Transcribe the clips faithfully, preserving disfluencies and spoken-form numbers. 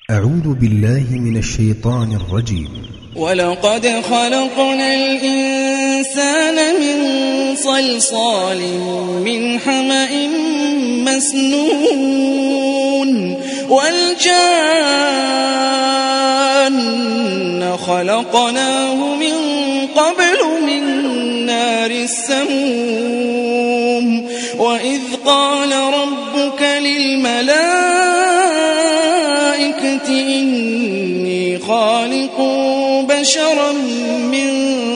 أعوذ بالله من الشيطان الرجيم. ولقد خلقنا الإنسان من صلصال من حمأ مسنون والجان خلقناه من قبل من نار السموم وإذ قال ربك للملائكة إني خالق بشرا من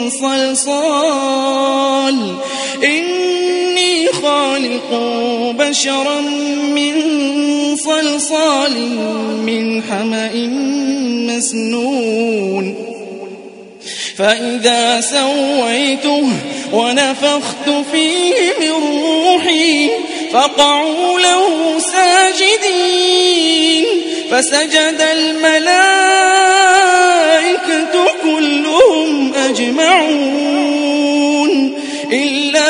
صلصال إني خالق بشرا من صلصال من حمأ مسنون فإذا سويته ونفخت فيه من روحي فقعوا له ساجدين فسجد الملائكة كلهم أجمعون إلا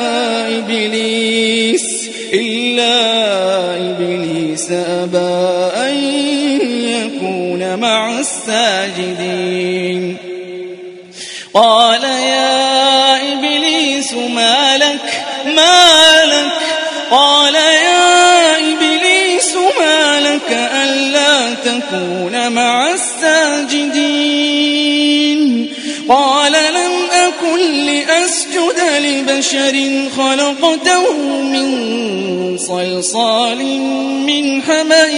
إبليس إلا إبليس أبى أن يكون مع الساجدين قال يا إبليس ما لك ما لك قال يا إبليس ما لك ألا تكون مع الساجدين قال لم أكن لأسجد لبشر خلقته من صلصال من حمأ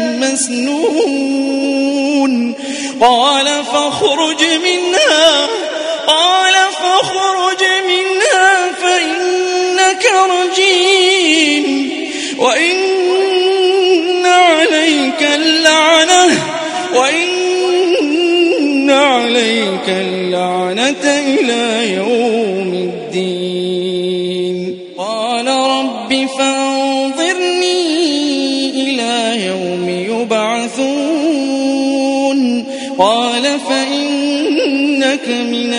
مسنون قال فاخرج منها قال فاخرج منها فإنك رجيم وإن عليك اللعنة وإن عليك اللعنة إلى يوم الدين قال رب فانظرني إلى يوم يبعثون قال فإنك من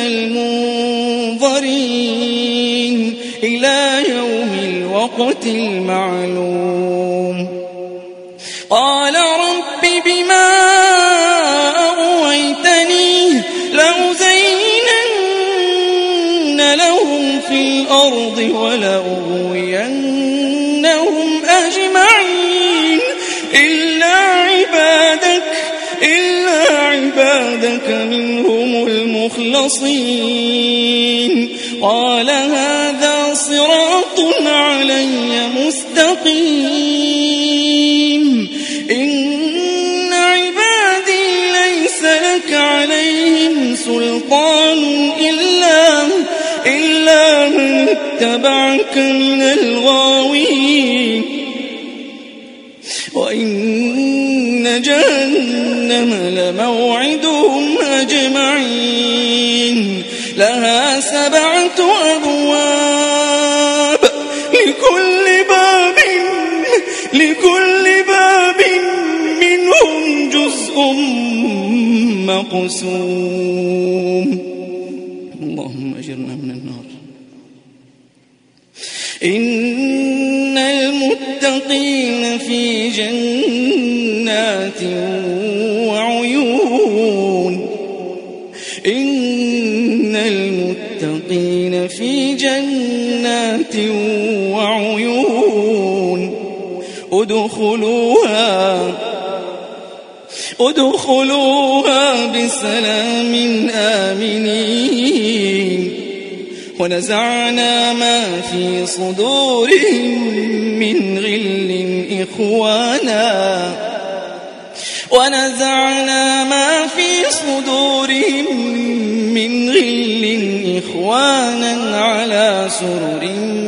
المنظرين إلى يوم الوقت المعلوم قال رب بما أغويتني لأزينن لهم في الأرض ولأغوينهم أجمعين إلا عبادك إلا عبادك منهم المخلصين قال هذا صراط علي مستقيم إن عبادي ليس لك عليهم سلطان إلا إلا من اتبعك من الغاوين وإن جهنم لموعدهم أجمعين لها سبعة أبواب لكل باب لكل باب منهم جزء مقسوم اللهم أجرنا من النار إن المتقين في جنات وعيون إن المتقين في جنات وعيون ادخلوها ادخلوها بسلام آمنين ونزعنا ما في صدورهم من غل إخوانا ونزعنا ما في صدورهم من غل إخوانا على سرر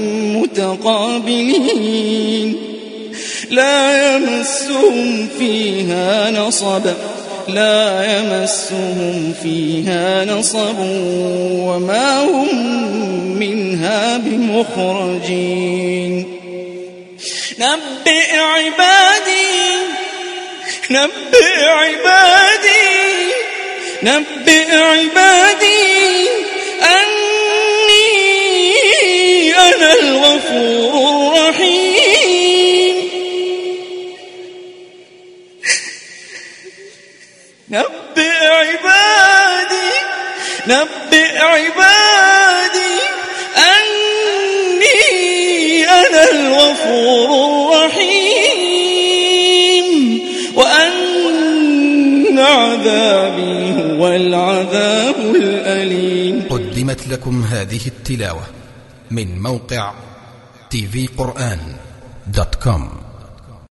متقابلين لا يمسهم فيها نصب لا يمسهم فيها نصب وما هم منها بمخرجين نبئ عبادي نبئ عبادي نبئ عبادي أني أنا الغفور الرحيم نبئ عبادي نبئ عبادي أني أنا الغفور الرحيم وأن عذابي هو العذاب الأليم. قدمت لكم هذه التلاوة من موقع تي في قرآن دوت كوم.